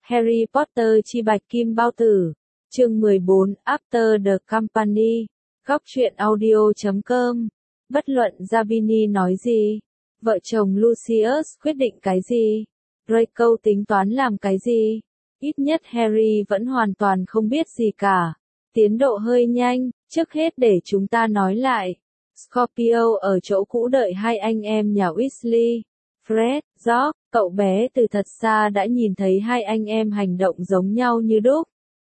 Harry Potter chi bạch kim bao tử. Chương 14, After the Company. Góc truyện audio.com. Bất luận Zabini nói gì, vợ chồng Lucius quyết định cái gì, Draco tính toán làm cái gì, ít nhất Harry vẫn hoàn toàn không biết gì cả. Tiến độ hơi nhanh, trước hết để chúng ta nói lại. Scorpio ở chỗ cũ đợi hai anh em nhà Weasley. Fred, George, cậu bé từ thật xa đã nhìn thấy hai anh em hành động giống nhau như đúc.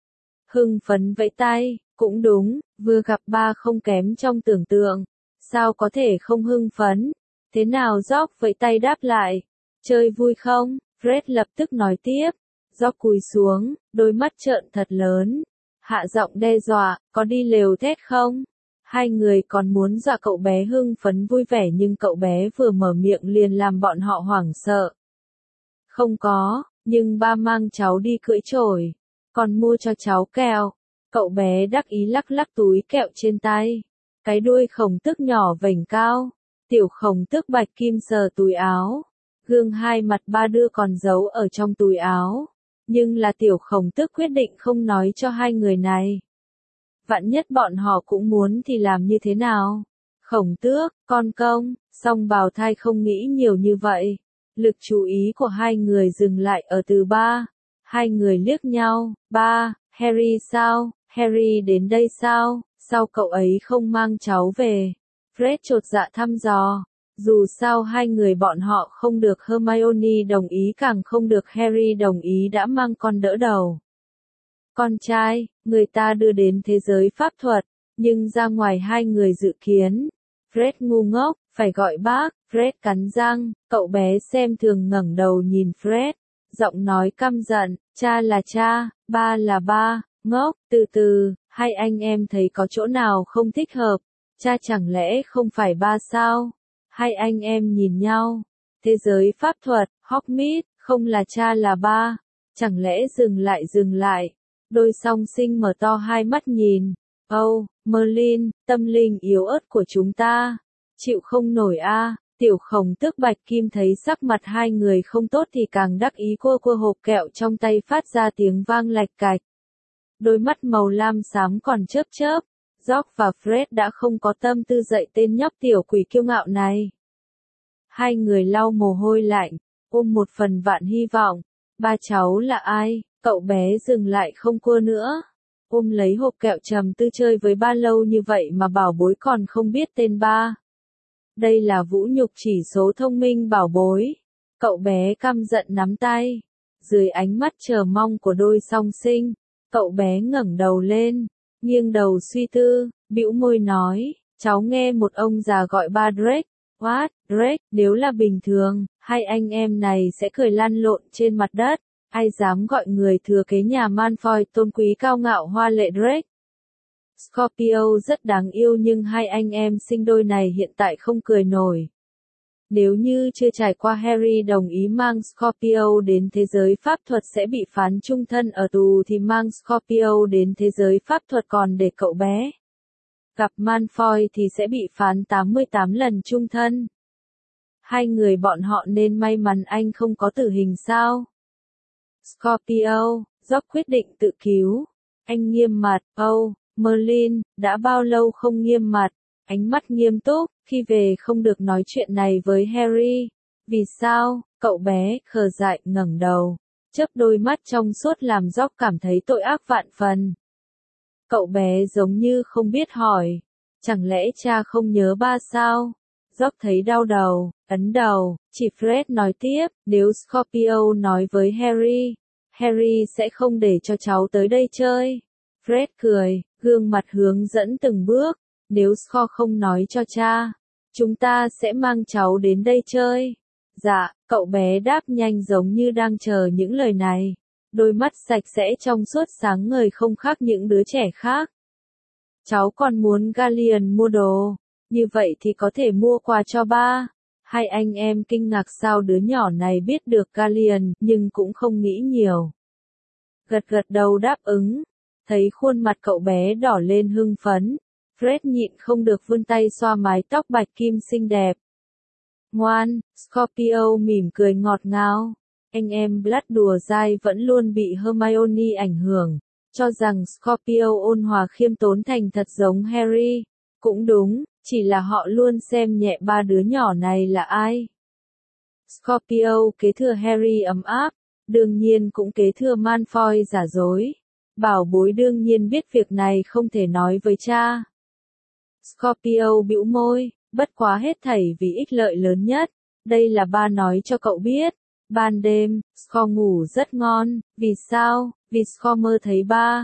Hưng phấn vẫy tay, cũng đúng, vừa gặp ba không kém trong tưởng tượng. Sao có thể không hưng phấn? Thế nào George vẫy tay đáp lại. Chơi vui không? Fred lập tức nói tiếp. George cúi xuống, đôi mắt trợn thật lớn. Hạ giọng đe dọa, có đi lều thét không? Hai người còn muốn dọa cậu bé hưng phấn vui vẻ nhưng cậu bé vừa mở miệng liền làm bọn họ hoảng sợ. Không có, nhưng ba mang cháu đi cưỡi chổi, còn mua cho cháu kẹo. Cậu bé đắc ý lắc lắc túi kẹo trên tay. Cái đuôi khổng tước nhỏ vểnh cao. Tiểu khổng tước bạch kim sờ túi áo. Gương hai mặt ba đưa còn giấu ở trong túi áo. Nhưng là tiểu khổng tước quyết định không nói cho hai người này. Vạn nhất bọn họ cũng muốn thì làm như thế nào? Khổng tước, con công, song bào thai không nghĩ nhiều như vậy. Lực chú ý của hai người dừng lại ở từ ba. Hai người liếc nhau, ba, Harry sao? Harry đến đây sao? Sao cậu ấy không mang cháu về? Fred chột dạ thăm dò. Dù sao hai người bọn họ không được Hermione đồng ý càng không được Harry đồng ý đã mang con đỡ đầu. Con trai, người ta đưa đến thế giới pháp thuật, nhưng ra ngoài hai người dự kiến. Fred ngu ngốc, phải gọi bác. Fred cắn răng, cậu bé xem thường ngẩng đầu nhìn Fred. Giọng nói căm giận, cha là cha, ba là ba, ngốc, từ từ, hai anh em thấy có chỗ nào không thích hợp. Cha chẳng lẽ không phải ba sao? Hai anh em nhìn nhau. Thế giới pháp thuật, Hogsmeade, không là cha là ba. Chẳng lẽ dừng lại. Đôi song sinh mở to hai mắt nhìn. Merlin, tâm linh yếu ớt của chúng ta. Chịu không nổi a. Tiểu khổng tước bạch kim thấy sắc mặt hai người không tốt thì càng đắc ý cua hộp kẹo trong tay phát ra tiếng vang lạch cạch. Đôi mắt màu lam xám còn chớp chớp. George và Fred đã không có tâm tư dạy tên nhóc tiểu quỷ kiêu ngạo này. Hai người lau mồ hôi lạnh, ôm một phần vạn hy vọng. Ba cháu là ai? Cậu bé dừng lại không cua nữa. Ôm lấy hộp kẹo trầm tư chơi với ba lâu như vậy mà bảo bối còn không biết tên ba. Đây là vũ nhục chỉ số thông minh bảo bối. Cậu bé căm giận nắm tay. Dưới ánh mắt chờ mong của đôi song sinh, cậu bé ngẩng đầu lên, nghiêng đầu suy tư, bĩu môi nói, cháu nghe một ông già gọi ba Drake. What, Drake, nếu là bình thường, hai anh em này sẽ cười lăn lộn trên mặt đất. Ai dám gọi người thừa kế nhà Malfoy tôn quý cao ngạo hoa lệ Drake. Scorpio rất đáng yêu nhưng hai anh em sinh đôi này hiện tại không cười nổi. Nếu như chưa trải qua Harry đồng ý mang Scorpio đến thế giới pháp thuật sẽ bị phán chung thân ở tù thì mang Scorpio đến thế giới pháp thuật còn để cậu bé gặp Malfoy thì sẽ bị phán 88 lần chung thân. Hai người bọn họ nên may mắn anh không có tử hình sao? Scorpio, George quyết định tự cứu. Anh nghiêm mặt, Merlin, đã bao lâu không nghiêm mặt? Ánh mắt nghiêm túc, khi về không được nói chuyện này với Harry. Vì sao? Cậu bé, khờ dại, ngẩng đầu. Chớp đôi mắt trong suốt làm George cảm thấy tội ác vạn phần. Cậu bé giống như không biết hỏi. Chẳng lẽ cha không nhớ ba sao? George thấy đau đầu, ấn đầu, chỉ Fred nói tiếp, nếu Scorpio nói với Harry sẽ không để cho cháu tới đây chơi. Fred cười, gương mặt hướng dẫn từng bước, nếu Scor không nói cho cha, chúng ta sẽ mang cháu đến đây chơi. Dạ, cậu bé đáp nhanh giống như đang chờ những lời này. Đôi mắt sạch sẽ trong suốt sáng ngời không khác những đứa trẻ khác. Cháu còn muốn Galleon mua đồ, như vậy thì có thể mua quà cho ba. Hai anh em kinh ngạc sao đứa nhỏ này biết được Galleon nhưng cũng không nghĩ nhiều. Gật đầu đáp ứng. Thấy khuôn mặt cậu bé đỏ lên hưng phấn, Fred nhịn không được vươn tay xoa mái tóc bạch kim xinh đẹp. Ngoan, Scorpio mỉm cười ngọt ngào. Anh em Blood đùa dai vẫn luôn bị Hermione ảnh hưởng, cho rằng Scorpio ôn hòa khiêm tốn thành thật giống Harry. Cũng đúng, chỉ là họ luôn xem nhẹ ba đứa nhỏ này là ai. Scorpio kế thừa Harry ấm áp, đương nhiên cũng kế thừa Malfoy giả dối. Bảo bối đương nhiên biết việc này không thể nói với cha. Scorpio bĩu môi, bất quá hết thảy vì ích lợi lớn nhất. Đây là ba nói cho cậu biết. Ban đêm, Score ngủ rất ngon. Vì sao? Vì Score mơ thấy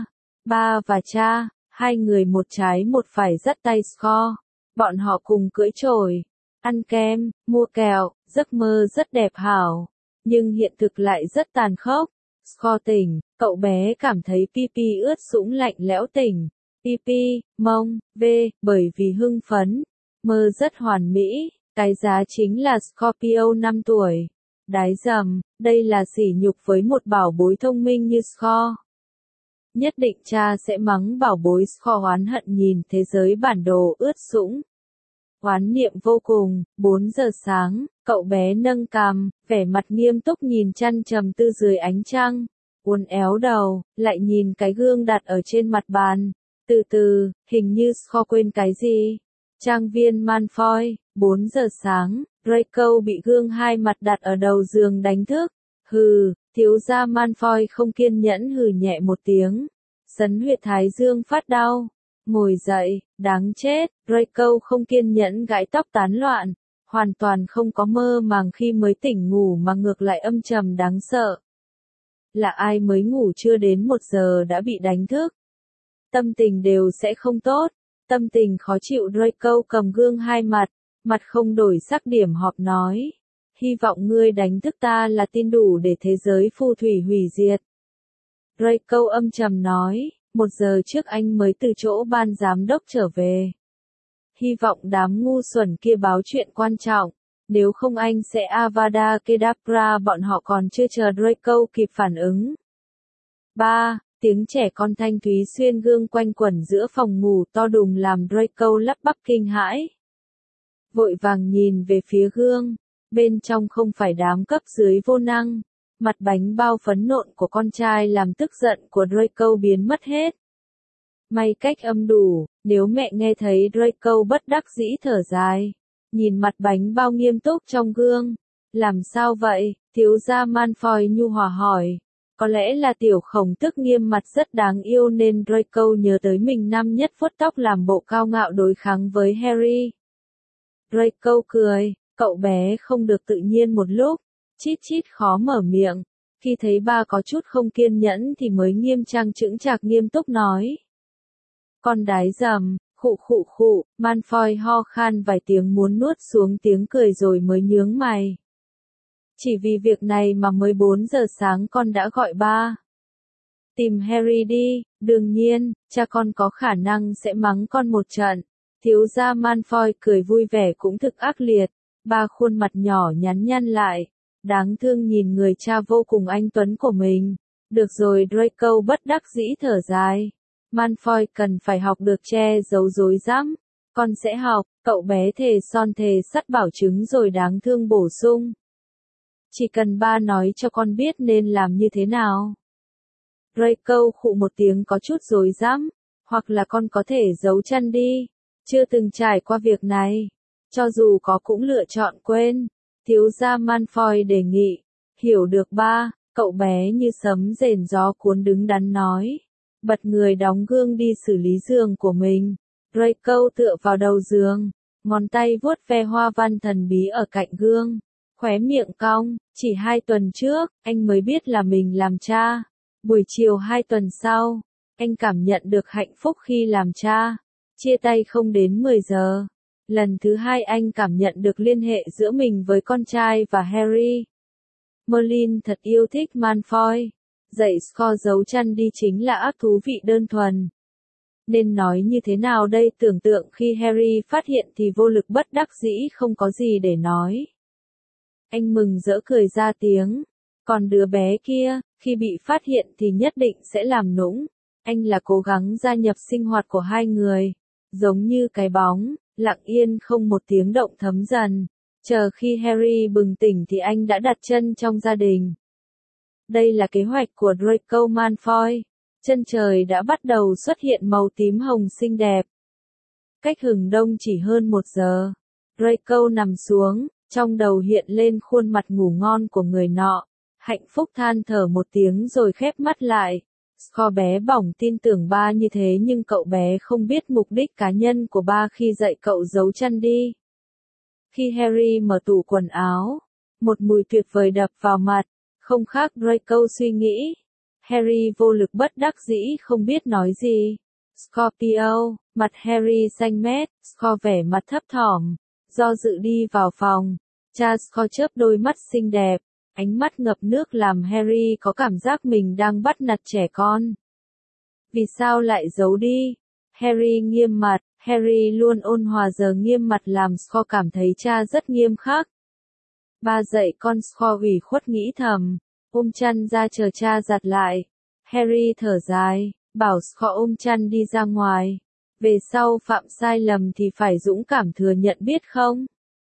ba và cha, hai người một trái một phải dắt tay Score. Bọn họ cùng cưỡi chổi, ăn kem, mua kẹo, giấc mơ rất đẹp hảo. Nhưng hiện thực lại rất tàn khốc. Score tỉnh, cậu bé cảm thấy pipi ướt sũng lạnh lẽo tỉnh. Pipi, mông, bởi vì hưng phấn. Mơ rất hoàn mỹ, cái giá chính là Scorpio 5 tuổi. Đái dầm, đây là sỉ nhục với một bảo bối thông minh như Score. Nhất định cha sẽ mắng bảo bối. Score oán hận nhìn thế giới bản đồ ướt sũng. Oán niệm vô cùng. 4 giờ sáng, cậu bé nâng cằm, vẻ mặt nghiêm túc nhìn chăn trầm tư dưới ánh trăng. Uốn éo đầu, lại nhìn cái gương đặt ở trên mặt bàn. Từ từ, hình như Score quên cái gì. Trang viên Malfoy, 4 giờ sáng, Draco bị gương hai mặt đặt ở đầu giường đánh thức. Hừ, thiếu gia Malfoy không kiên nhẫn hừ nhẹ một tiếng. Sấn huyệt thái dương phát đau. Ngồi dậy, đáng chết, Draco không kiên nhẫn gãi tóc tán loạn. Hoàn toàn không có mơ màng khi mới tỉnh ngủ mà ngược lại âm trầm đáng sợ. Là ai mới ngủ chưa đến 1 giờ đã bị đánh thức? Tâm tình đều sẽ không tốt. Tâm tình khó chịu. Draco cầm gương hai mặt, mặt không đổi sắc điểm họp nói. Hy vọng ngươi đánh thức ta là tin đủ để thế giới phù thủy hủy diệt. Draco âm trầm nói, 1 giờ trước anh mới từ chỗ ban giám đốc trở về. Hy vọng đám ngu xuẩn kia báo chuyện quan trọng, nếu không anh sẽ Avada Kedavra. Bọn họ còn chưa chờ Draco kịp phản ứng. 3. Tiếng trẻ con thanh thúy xuyên gương quanh quẩn giữa phòng ngủ to đùng làm Draco lắp bắp kinh hãi. Vội vàng nhìn về phía gương, bên trong không phải đám cấp dưới vô năng. Mặt bánh bao phấn nộn của con trai làm tức giận của Draco biến mất hết. May cách âm đủ, nếu mẹ nghe thấy. Draco bất đắc dĩ thở dài, nhìn mặt bánh bao nghiêm túc trong gương. Làm sao vậy? Thiếu gia Malfoy nhu hòa hỏi. Có lẽ là tiểu khổng tức nghiêm mặt rất đáng yêu nên Draco nhớ tới mình năm nhất vuốt tóc làm bộ cao ngạo đối kháng với Harry. Draco cười, cậu bé không được tự nhiên một lúc, chít chít khó mở miệng. Khi thấy ba có chút không kiên nhẫn thì mới nghiêm trang chững chạc nghiêm túc nói. Con đái dầm, khụ khụ khụ. Malfoy ho khan vài tiếng muốn nuốt xuống tiếng cười rồi mới nhướng mày. Chỉ vì việc này mà mới 4 giờ sáng con đã gọi ba. Tìm Harry đi, đương nhiên, cha con có khả năng sẽ mắng con một trận. Thiếu gia Malfoy cười vui vẻ cũng thực ác liệt, ba khuôn mặt nhỏ nhắn nhăn lại, đáng thương nhìn người cha vô cùng anh tuấn của mình. Được rồi. Draco bất đắc dĩ thở dài. Malfoy cần phải học được che giấu dối dám. Con sẽ học, cậu bé thề son thề sắt bảo chứng rồi đáng thương bổ sung. Chỉ cần ba nói cho con biết nên làm như thế nào. Draco khụ một tiếng có chút rối rắm, hoặc là con có thể giấu chân đi. Chưa từng trải qua việc này. Cho dù có cũng lựa chọn quên. Thiếu gia Malfoy đề nghị. Hiểu được ba, cậu bé như sấm rền gió cuốn đứng đắn nói. Bật người đóng gương đi xử lý giường của mình. Draco tựa vào đầu giường, ngón tay vuốt ve hoa văn thần bí ở cạnh gương. Khóe miệng cong, chỉ 2 tuần trước, anh mới biết là mình làm cha. Buổi chiều 2 tuần sau, anh cảm nhận được hạnh phúc khi làm cha. Chia tay không đến 10 giờ. Lần thứ 2 anh cảm nhận được liên hệ giữa mình với con trai và Harry. Merlin thật yêu thích Malfoy. Dạy Score giấu chăn đi chính là ác thú vị đơn thuần. Nên nói như thế nào đây? Tưởng tượng khi Harry phát hiện thì vô lực bất đắc dĩ không có gì để nói. Anh mừng rỡ cười ra tiếng. Còn đứa bé kia, khi bị phát hiện thì nhất định sẽ làm nũng. Anh là cố gắng gia nhập sinh hoạt của hai người. Giống như cái bóng, lặng yên không một tiếng động thấm dần. Chờ khi Harry bừng tỉnh thì anh đã đặt chân trong gia đình. Đây là kế hoạch của Draco Malfoy. Chân trời đã bắt đầu xuất hiện màu tím hồng xinh đẹp. Cách hừng đông chỉ hơn 1 giờ. Draco nằm xuống, trong đầu hiện lên khuôn mặt ngủ ngon của người nọ. Hạnh phúc than thở một tiếng rồi khép mắt lại. Score bé bỏng tin tưởng ba như thế nhưng cậu bé không biết mục đích cá nhân của ba khi dạy cậu giấu chăn đi. Khi Harry mở tủ quần áo, một mùi tuyệt vời đập vào mặt, không khác Draco suy nghĩ. Harry vô lực bất đắc dĩ không biết nói gì. Scorpio, mặt Harry xanh mét, Score vẻ mặt thấp thỏm, do dự đi vào phòng. Cha Score chớp đôi mắt xinh đẹp, ánh mắt ngập nước làm Harry có cảm giác mình đang bắt nạt trẻ con. Vì sao lại giấu đi? Harry nghiêm mặt, Harry luôn ôn hòa giờ nghiêm mặt làm Score cảm thấy cha rất nghiêm khắc. Ba dạy con, Score ủy khuất nghĩ thầm, ôm chăn ra chờ cha giặt lại. Harry thở dài, bảo Score ôm chăn đi ra ngoài. Về sau phạm sai lầm thì phải dũng cảm thừa nhận biết không?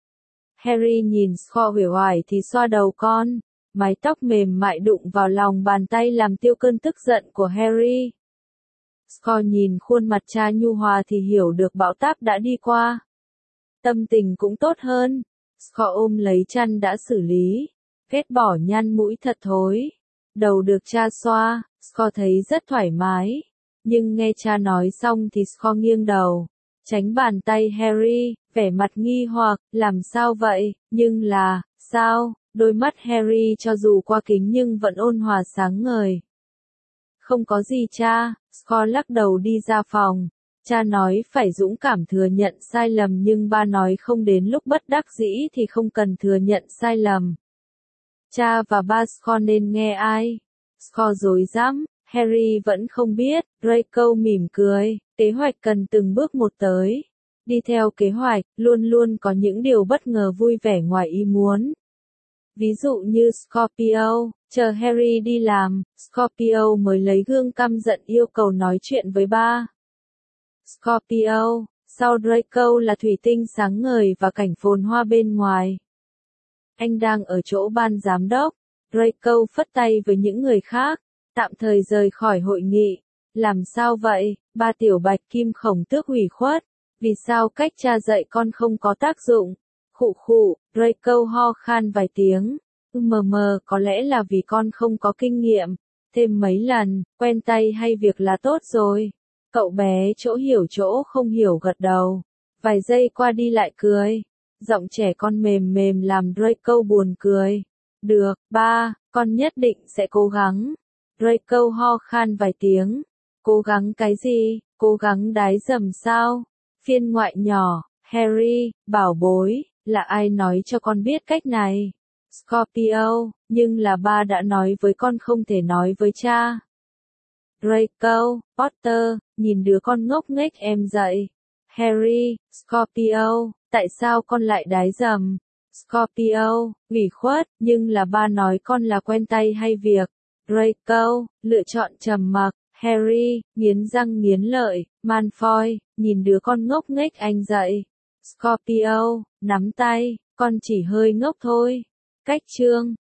Harry nhìn Score uể oải thì xoa đầu con. Mái tóc mềm mại đụng vào lòng bàn tay làm tiêu cơn tức giận của Harry. Score nhìn khuôn mặt cha nhu hòa thì hiểu được bão táp đã đi qua. Tâm tình cũng tốt hơn. Score ôm lấy chăn đã xử lý. Ghét bỏ nhăn mũi thật thối. Đầu được cha xoa, Score thấy rất thoải mái. Nhưng nghe cha nói xong thì Score nghiêng đầu. Tránh bàn tay Harry, vẻ mặt nghi hoặc, làm sao vậy, nhưng là, sao? Đôi mắt Harry cho dù qua kính nhưng vẫn ôn hòa sáng ngời. Không có gì cha, Score lắc đầu đi ra phòng. Cha nói phải dũng cảm thừa nhận sai lầm nhưng ba nói không đến lúc bất đắc dĩ thì không cần thừa nhận sai lầm. Cha và ba Score nên nghe ai? Score rối rắm, Harry vẫn không biết, Draco mỉm cười, kế hoạch cần từng bước một tới. Đi theo kế hoạch, luôn luôn có những điều bất ngờ vui vẻ ngoài ý muốn. Ví dụ như Scorpio, chờ Harry đi làm, Scorpio mới lấy gương căm giận yêu cầu nói chuyện với ba. Scorpio, sau Draco là thủy tinh sáng ngời và cảnh phồn hoa bên ngoài. Anh đang ở chỗ ban giám đốc. Draco phất tay với những người khác, tạm thời rời khỏi hội nghị. Làm sao vậy? Ba tiểu bạch kim khổng tước ủy khuất. Vì sao cách cha dạy con không có tác dụng? Khụ khụ, Draco ho khan vài tiếng. Có lẽ là vì con không có kinh nghiệm. Thêm mấy lần, quen tay hay việc là tốt rồi. Cậu bé chỗ hiểu chỗ không hiểu gật đầu. Vài giây qua đi lại cười. Giọng trẻ con mềm mềm làm Draco buồn cười. Được, ba, con nhất định sẽ cố gắng. Draco ho khan vài tiếng. Cố gắng cái gì? Cố gắng đái dầm sao? Phiên ngoại nhỏ, Harry, bảo bối, là ai nói cho con biết cách này? Scorpio, nhưng là ba đã nói với con không thể nói với cha. Draco, Potter, nhìn đứa con ngốc nghếch em dậy. Harry, Scorpio, tại sao con lại đái dầm? Scorpio, ủy khuất, nhưng là ba nói con là quen tay hay việc. Draco, lựa chọn trầm mặc. Harry, nghiến răng nghiến lợi. Malfoy, nhìn đứa con ngốc nghếch anh dậy. Scorpio, nắm tay, con chỉ hơi ngốc thôi. Cách chương